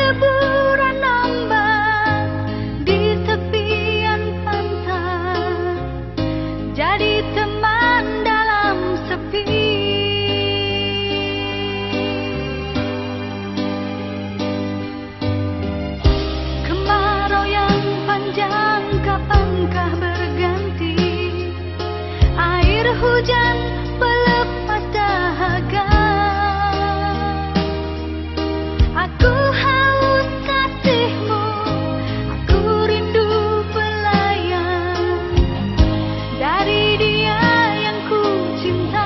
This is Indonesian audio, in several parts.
deburan ombak di tepian pantai, jadi teman dalam sepi. Kemarau yang panjang kapankah berganti, air hujan pelepas dahaga. Aku haus kasihmu, aku rindu pelayan dari dia yang ku cinta,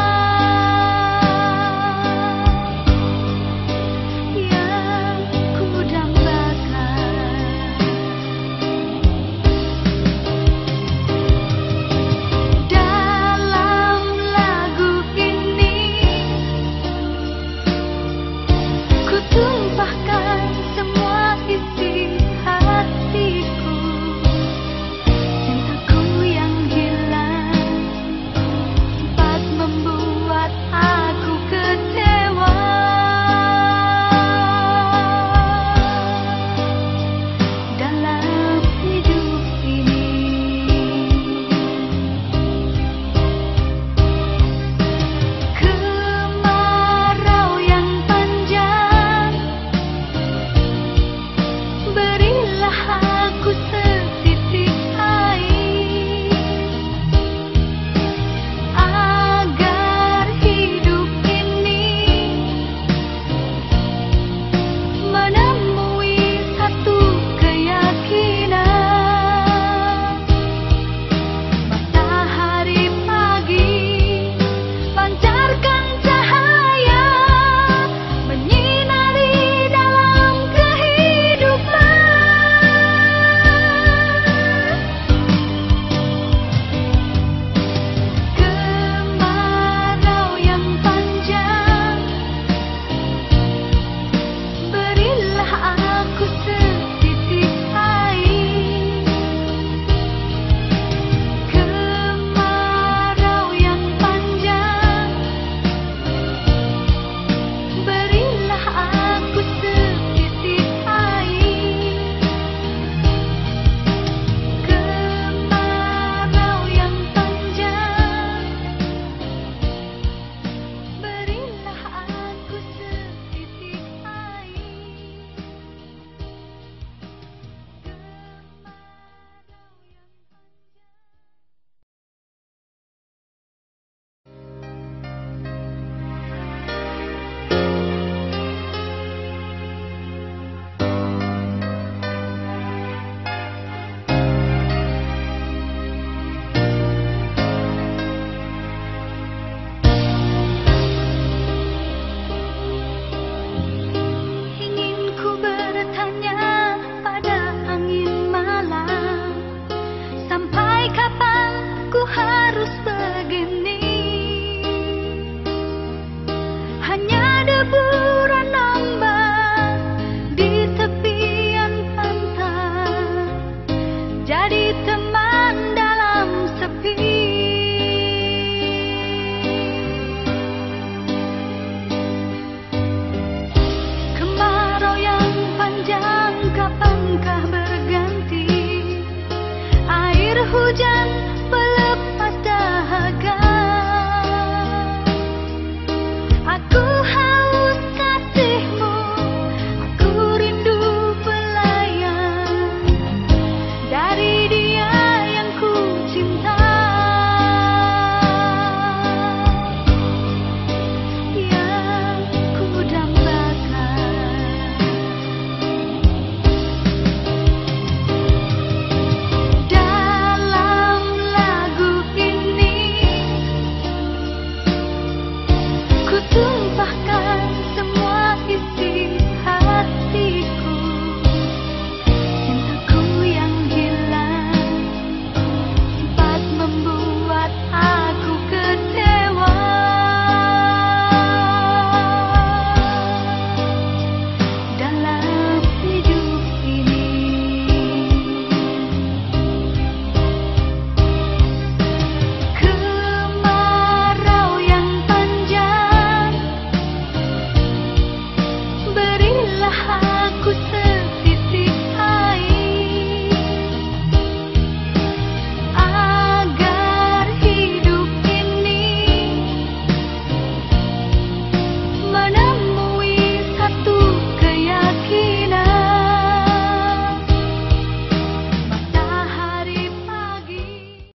yang ku dambakan. Dalam lagu ini ku tumpahkan semua isi hatiku, cintaku yang hilang sempat membuat aku kecewa. Dalam hidup ini kemarau yang panjang, berilah aku setitik air agar hidup ini menemui satu keyakinan. Matahari pagi pancarkan cahaya, menyinari dalam kehidupan. Kemarau yang panjang, berilah aku setitik air. Kemarau yang panjang, berilah aku setitik air. Kemarau yang panjang, berilah aku setitik ingin ku bertanya pada angin malam, sampai kapan ku harus begini? Hanya debu